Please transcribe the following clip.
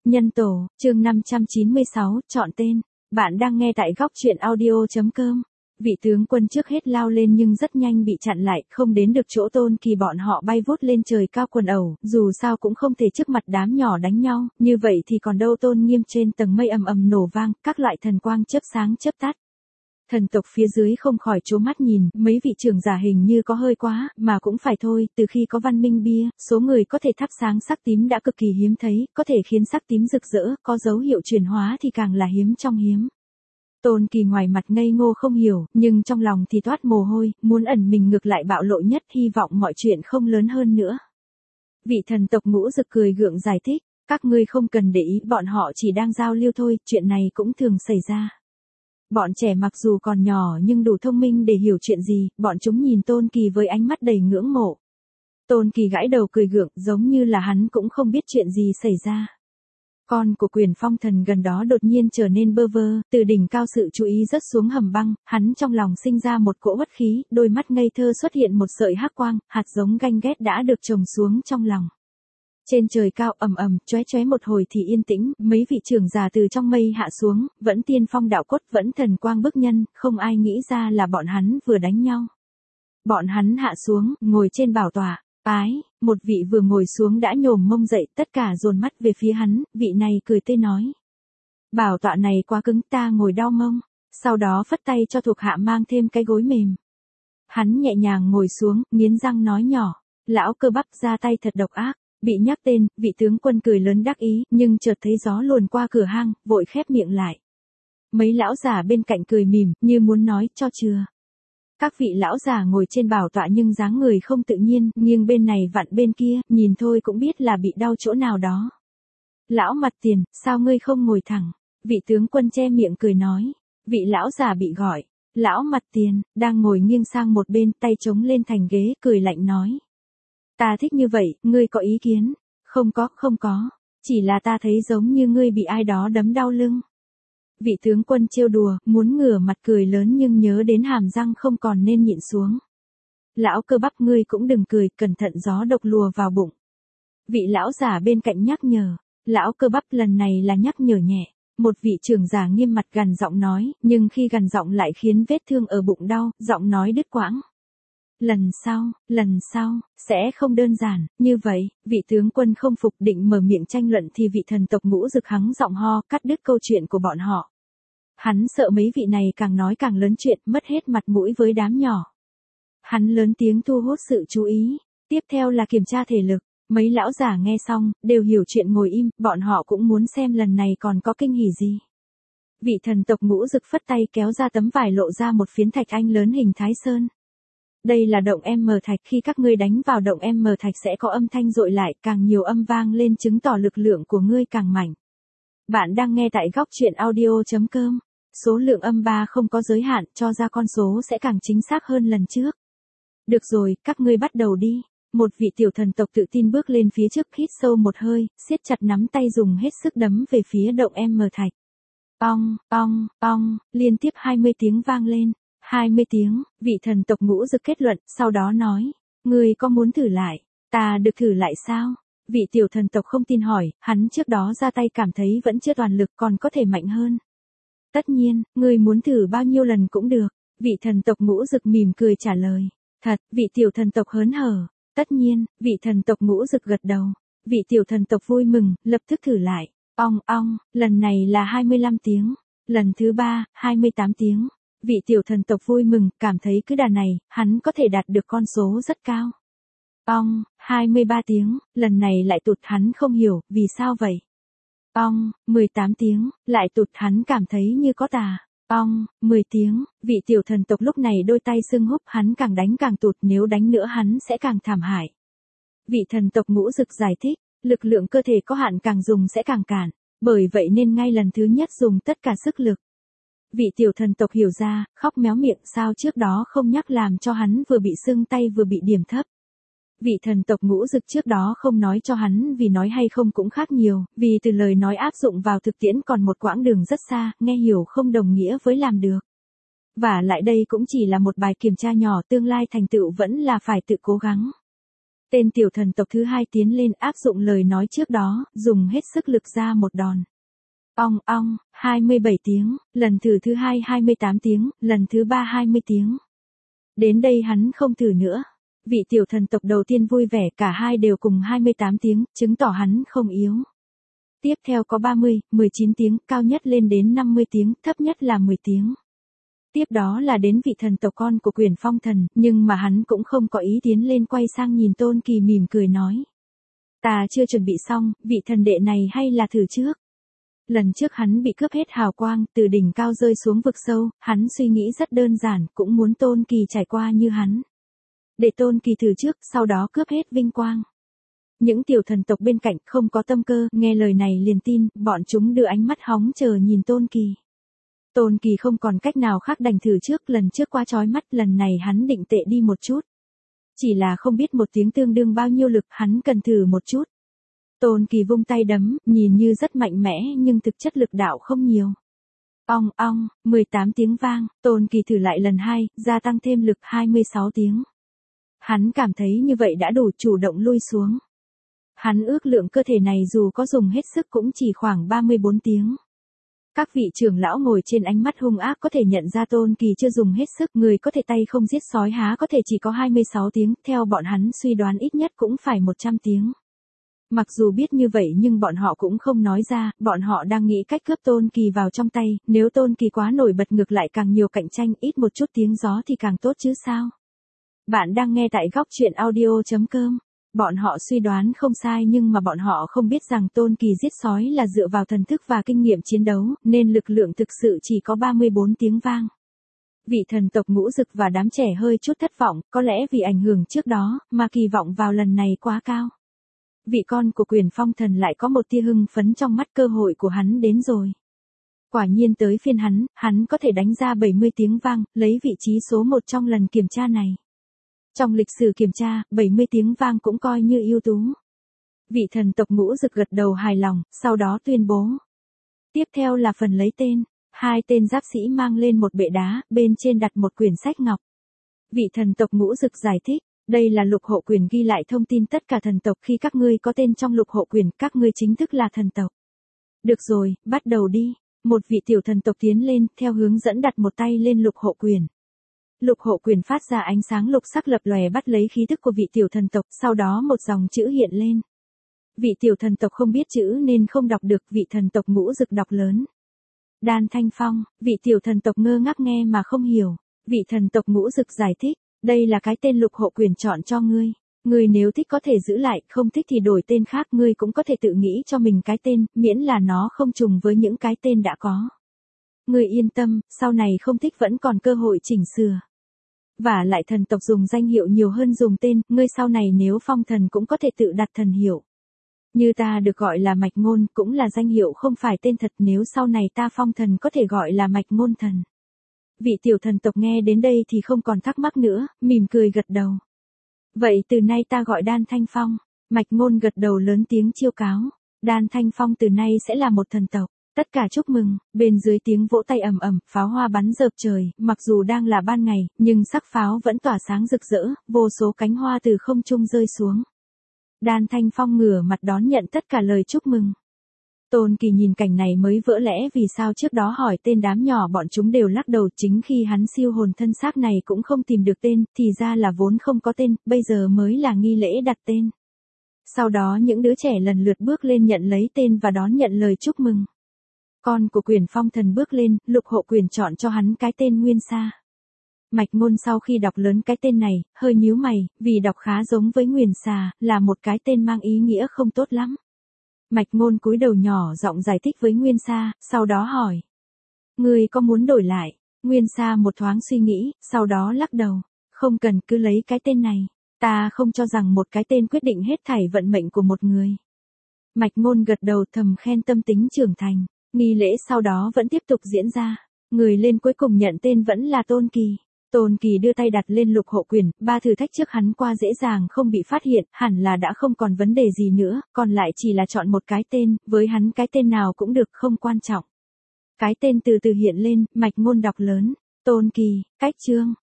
Nhân tổ, chương 596, chọn tên. Bạn đang nghe tại góc truyện audio.com. Vị tướng quân trước hết lao lên nhưng rất nhanh bị chặn lại, không đến được chỗ Tôn Kỳ bọn họ bay vút lên trời cao quần ẩu, dù sao cũng không thể trước mặt đám nhỏ đánh nhau, như vậy thì còn đâu Tôn Nghiêm trên tầng mây ầm ầm nổ vang, các loại thần quang chớp sáng chớp tắt. Thần tộc phía dưới không khỏi trố mắt nhìn, mấy vị trưởng giả hình như có hơi quá, mà cũng phải thôi, từ khi có văn minh bia, số người có thể thắp sáng sắc tím đã cực kỳ hiếm thấy, có thể khiến sắc tím rực rỡ, có dấu hiệu chuyển hóa thì càng là hiếm trong hiếm. Tôn Kỳ ngoài mặt ngây ngô không hiểu, nhưng trong lòng thì toát mồ hôi, muốn ẩn mình ngược lại bạo lộ nhất, hy vọng mọi chuyện không lớn hơn nữa. Vị thần tộc Ngũ Dực cười gượng giải thích, các ngươi không cần để ý, bọn họ chỉ đang giao lưu thôi, chuyện này cũng thường xảy ra. Bọn trẻ mặc dù còn nhỏ nhưng đủ thông minh để hiểu chuyện gì, bọn chúng nhìn Tôn Kỳ với ánh mắt đầy ngưỡng mộ. Tôn Kỳ gãi đầu cười gượng, giống như là hắn cũng không biết chuyện gì xảy ra. Con của Quyền Phong Thần gần đó đột nhiên trở nên bơ vơ, từ đỉnh cao sự chú ý rớt xuống hầm băng, hắn trong lòng sinh ra một cỗ uất khí, đôi mắt ngây thơ xuất hiện một sợi hắc quang, hạt giống ganh ghét đã được trồng xuống trong lòng. Trên trời cao ầm ầm, chóe chóe một hồi thì yên tĩnh, mấy vị trưởng già từ trong mây hạ xuống, vẫn tiên phong đạo cốt, vẫn thần quang bức nhân, không ai nghĩ ra là bọn hắn vừa đánh nhau. Bọn hắn hạ xuống, ngồi trên bảo tọa, một vị vừa ngồi xuống đã nhổm mông dậy, tất cả dồn mắt về phía hắn, vị này cười tươi nói. Bảo tọa này quá cứng, ta ngồi đau mông, sau đó phất tay cho thuộc hạ mang thêm cái gối mềm. Hắn nhẹ nhàng ngồi xuống, nghiến răng nói nhỏ, lão Cơ Bắp ra tay thật độc ác. Bị nhắc tên, vị tướng quân cười lớn đắc ý, nhưng chợt thấy gió luồn qua cửa hang, vội khép miệng lại. Mấy lão già bên cạnh cười mỉm, như muốn nói, cho chưa. Các vị lão già ngồi trên bảo tọa nhưng dáng người không tự nhiên, nghiêng bên này vặn bên kia, nhìn thôi cũng biết là bị đau chỗ nào đó. Lão Mặt Tiền, sao ngươi không ngồi thẳng? Vị tướng quân che miệng cười nói. Vị lão già bị gọi, lão Mặt Tiền, đang ngồi nghiêng sang một bên, tay chống lên thành ghế, cười lạnh nói. Ta thích như vậy, ngươi có ý kiến? Không có, chỉ là ta thấy giống như ngươi bị ai đó đấm đau lưng. Vị tướng quân trêu đùa, muốn ngửa mặt cười lớn nhưng nhớ đến hàm răng không còn nên nhịn xuống. Lão Cơ Bắp, ngươi cũng đừng cười, cẩn thận gió độc lùa vào bụng. Vị lão giả bên cạnh nhắc nhở, lão Cơ Bắp lần này là nhắc nhở nhẹ. Một vị trưởng giả nghiêm mặt gằn giọng nói, nhưng khi gằn giọng lại khiến vết thương ở bụng đau, giọng nói đứt quãng. Lần sau, sẽ không đơn giản, như vậy, vị tướng quân không phục định mở miệng tranh luận thì vị thần tộc Ngũ Dực hắng giọng ho, cắt đứt câu chuyện của bọn họ. Hắn sợ mấy vị này càng nói càng lớn chuyện, mất hết mặt mũi với đám nhỏ. Hắn lớn tiếng thu hút sự chú ý, tiếp theo là kiểm tra thể lực, mấy lão giả nghe xong, đều hiểu chuyện ngồi im, bọn họ cũng muốn xem lần này còn có kinh hỉ gì. Vị thần tộc Ngũ Dực phất tay kéo ra tấm vải lộ ra một phiến thạch anh lớn hình Thái Sơn. Đây là động M thạch, khi các ngươi đánh vào động M thạch sẽ có âm thanh dội lại, càng nhiều âm vang lên chứng tỏ lực lượng của ngươi càng mạnh. Bạn đang nghe tại góc truyện audio.com. Số lượng âm 3 không có giới hạn, cho ra con số sẽ càng chính xác hơn lần trước. Được rồi, các ngươi bắt đầu đi. Một vị tiểu thần tộc tự tin bước lên phía trước, hít sâu một hơi, siết chặt nắm tay dùng hết sức đấm về phía động M thạch. Pong, liên tiếp 20 tiếng vang lên. 20 tiếng, vị thần tộc Ngũ Dực kết luận, sau đó nói, ngươi có muốn thử lại, ta được thử lại sao? Vị tiểu thần tộc không tin hỏi, hắn trước đó ra tay cảm thấy vẫn chưa toàn lực còn có thể mạnh hơn. Tất nhiên, ngươi muốn thử bao nhiêu lần cũng được, vị thần tộc Ngũ Dực mỉm cười trả lời. Thật, vị tiểu thần tộc hớn hở, tất nhiên, vị thần tộc Ngũ Dực gật đầu. Vị tiểu thần tộc vui mừng, lập tức thử lại, ong, lần này là 25 tiếng, lần thứ 3, 28 tiếng. Vị tiểu thần tộc vui mừng, cảm thấy cứ đà này, hắn có thể đạt được con số rất cao. 23 tiếng, lần này lại tụt, hắn không hiểu, vì sao vậy? 18 tiếng, lại tụt, hắn cảm thấy như có tà. 10 tiếng, vị tiểu thần tộc lúc này đôi tay sưng húp, hắn càng đánh càng tụt, nếu đánh nữa hắn sẽ càng thảm hại. Vị thần tộc Ngũ Dực giải thích, lực lượng cơ thể có hạn càng dùng sẽ càng cản, bởi vậy nên ngay lần thứ nhất dùng tất cả sức lực. Vị tiểu thần tộc hiểu ra, khóc méo miệng, sao trước đó không nhắc làm cho hắn vừa bị sưng tay vừa bị điểm thấp. Vị thần tộc Ngũ Dực trước đó không nói cho hắn vì nói hay không cũng khác nhiều, vì từ lời nói áp dụng vào thực tiễn còn một quãng đường rất xa, nghe hiểu không đồng nghĩa với làm được. Và lại đây cũng chỉ là một bài kiểm tra nhỏ, tương lai thành tựu vẫn là phải tự cố gắng. Tên tiểu thần tộc thứ hai tiến lên áp dụng lời nói trước đó, dùng hết sức lực ra một đòn. Ong ong, 27 tiếng, lần thử thứ hai 28 tiếng, lần thứ ba 20 tiếng. Đến đây hắn không thử nữa. Vị tiểu thần tộc đầu tiên vui vẻ, cả hai đều cùng 28 tiếng, chứng tỏ hắn không yếu. Tiếp theo có 30, 19 tiếng, cao nhất lên đến 50 tiếng, thấp nhất là 10 tiếng. Tiếp đó là đến vị thần tộc con của Quyền Phong Thần, nhưng mà hắn cũng không có ý tiến lên, quay sang nhìn Tôn Kỳ mỉm cười nói. Ta chưa chuẩn bị xong, vị thần đệ này hay là thử trước. Lần trước hắn bị cướp hết hào quang, từ đỉnh cao rơi xuống vực sâu, hắn suy nghĩ rất đơn giản, cũng muốn Tôn Kỳ trải qua như hắn. Để Tôn Kỳ thử trước, sau đó cướp hết vinh quang. Những tiểu thần tộc bên cạnh không có tâm cơ, nghe lời này liền tin, bọn chúng đưa ánh mắt hóng chờ nhìn Tôn Kỳ. Tôn Kỳ không còn cách nào khác đành thử trước, lần trước quá chói mắt, lần này hắn định tệ đi một chút. Chỉ là không biết một tiếng tương đương bao nhiêu lực, hắn cần thử một chút. Tôn Kỳ vung tay đấm, nhìn như rất mạnh mẽ nhưng thực chất lực đạo không nhiều. Ong ong, 18 tiếng vang, Tôn Kỳ thử lại lần 2, gia tăng thêm lực 26 tiếng. Hắn cảm thấy như vậy đã đủ, chủ động lui xuống. Hắn ước lượng cơ thể này dù có dùng hết sức cũng chỉ khoảng 34 tiếng. Các vị trưởng lão ngồi trên ánh mắt hung ác có thể nhận ra Tôn Kỳ chưa dùng hết sức, người có thể tay không giết sói há có thể chỉ có 26 tiếng, theo bọn hắn suy đoán ít nhất cũng phải 100 tiếng. Mặc dù biết như vậy nhưng bọn họ cũng không nói ra, bọn họ đang nghĩ cách cướp Tôn Kỳ vào trong tay, nếu Tôn Kỳ quá nổi bật ngược lại càng nhiều cạnh tranh, ít một chút tiếng gió thì càng tốt chứ sao. Bạn đang nghe tại góc truyện audio.com. Bọn họ suy đoán không sai nhưng mà bọn họ không biết rằng Tôn Kỳ giết sói là dựa vào thần thức và kinh nghiệm chiến đấu, nên lực lượng thực sự chỉ có 34 tiếng vang. Vị thần tộc Ngũ Dực và đám trẻ hơi chút thất vọng, có lẽ vì ảnh hưởng trước đó, mà kỳ vọng vào lần này quá cao. Vị con của Quyền Phong Thần lại có một tia hưng phấn trong mắt, cơ hội của hắn đến rồi. Quả nhiên tới phiên hắn có thể đánh ra 70 tiếng vang, lấy vị trí số 1 trong lần kiểm tra này. Trong lịch sử kiểm tra, 70 tiếng vang cũng coi như ưu tú. Vị thần tộc Ngũ Dực gật đầu hài lòng, sau đó tuyên bố. Tiếp theo là phần lấy tên. 2 tên giáp sĩ mang lên một bệ đá, bên trên đặt một quyển sách ngọc. Vị thần tộc Ngũ Dực giải thích, đây là lục hộ quyền ghi lại thông tin tất cả thần tộc, khi các ngươi có tên trong lục hộ quyền, các ngươi chính thức là thần tộc. Được rồi, bắt đầu đi. Một vị tiểu thần tộc tiến lên, theo hướng dẫn đặt một tay lên lục hộ quyền. Lục hộ quyền phát ra ánh sáng lục sắc lập lòe bắt lấy khí tức của vị tiểu thần tộc, sau đó một dòng chữ hiện lên. Vị tiểu thần tộc không biết chữ nên không đọc được, vị thần tộc Ngũ Dực đọc lớn. Đan Thanh Phong, vị tiểu thần tộc ngơ ngác nghe mà không hiểu. Vị thần tộc Ngũ Dực giải thích, đây là cái tên lục hộ quyền chọn cho ngươi. Ngươi nếu thích có thể giữ lại, không thích thì đổi tên khác, ngươi cũng có thể tự nghĩ cho mình cái tên, miễn là nó không trùng với những cái tên đã có. Ngươi yên tâm, sau này không thích vẫn còn cơ hội chỉnh sửa. Và lại thần tộc dùng danh hiệu nhiều hơn dùng tên, ngươi sau này nếu phong thần cũng có thể tự đặt thần hiệu. Như ta được gọi là Mạch Ngôn, cũng là danh hiệu không phải tên thật, nếu sau này ta phong thần có thể gọi là Mạch Ngôn Thần. Vị tiểu thần tộc nghe đến đây thì không còn thắc mắc nữa, mỉm cười gật đầu. Vậy từ nay ta gọi Đan Thanh Phong. Mạch Ngôn gật đầu lớn tiếng chiêu cáo. Đan Thanh Phong từ nay sẽ là một thần tộc. Tất cả chúc mừng, bên dưới tiếng vỗ tay ầm ầm, pháo hoa bắn rợp trời, mặc dù đang là ban ngày, nhưng sắc pháo vẫn tỏa sáng rực rỡ, vô số cánh hoa từ không trung rơi xuống. Đan Thanh Phong ngửa mặt đón nhận tất cả lời chúc mừng. Tôn Kỳ nhìn cảnh này mới vỡ lẽ vì sao trước đó hỏi tên đám nhỏ bọn chúng đều lắc đầu, chính khi hắn siêu hồn thân xác này cũng không tìm được tên, thì ra là vốn không có tên, bây giờ mới là nghi lễ đặt tên. Sau đó những đứa trẻ lần lượt bước lên nhận lấy tên và đón nhận lời chúc mừng. Con của Quyền Phong Thần bước lên, lục hộ quyền chọn cho hắn cái tên Nguyên Sa. Mạch Ngôn sau khi đọc lớn cái tên này, hơi nhíu mày, vì đọc khá giống với Nguyên Sa, là một cái tên mang ý nghĩa không tốt lắm. Mạch Ngôn cúi đầu nhỏ giọng giải thích với Nguyên Sa, sau đó hỏi. Ngươi có muốn đổi lại? Nguyên Sa một thoáng suy nghĩ, sau đó lắc đầu. Không cần, cứ lấy cái tên này. Ta không cho rằng một cái tên quyết định hết thảy vận mệnh của một người. Mạch Ngôn gật đầu thầm khen tâm tính trưởng thành. Nghi lễ sau đó vẫn tiếp tục diễn ra. Người lên cuối cùng nhận tên vẫn là Tôn Kỳ. Tôn Kỳ đưa tay đặt lên lục hộ quyền, 3 thử thách trước hắn qua dễ dàng không bị phát hiện, hẳn là đã không còn vấn đề gì nữa, còn lại chỉ là chọn một cái tên, với hắn cái tên nào cũng được, không quan trọng. Cái tên từ từ hiện lên, Mạch Ngôn đọc lớn. Tôn Kỳ, cách chương.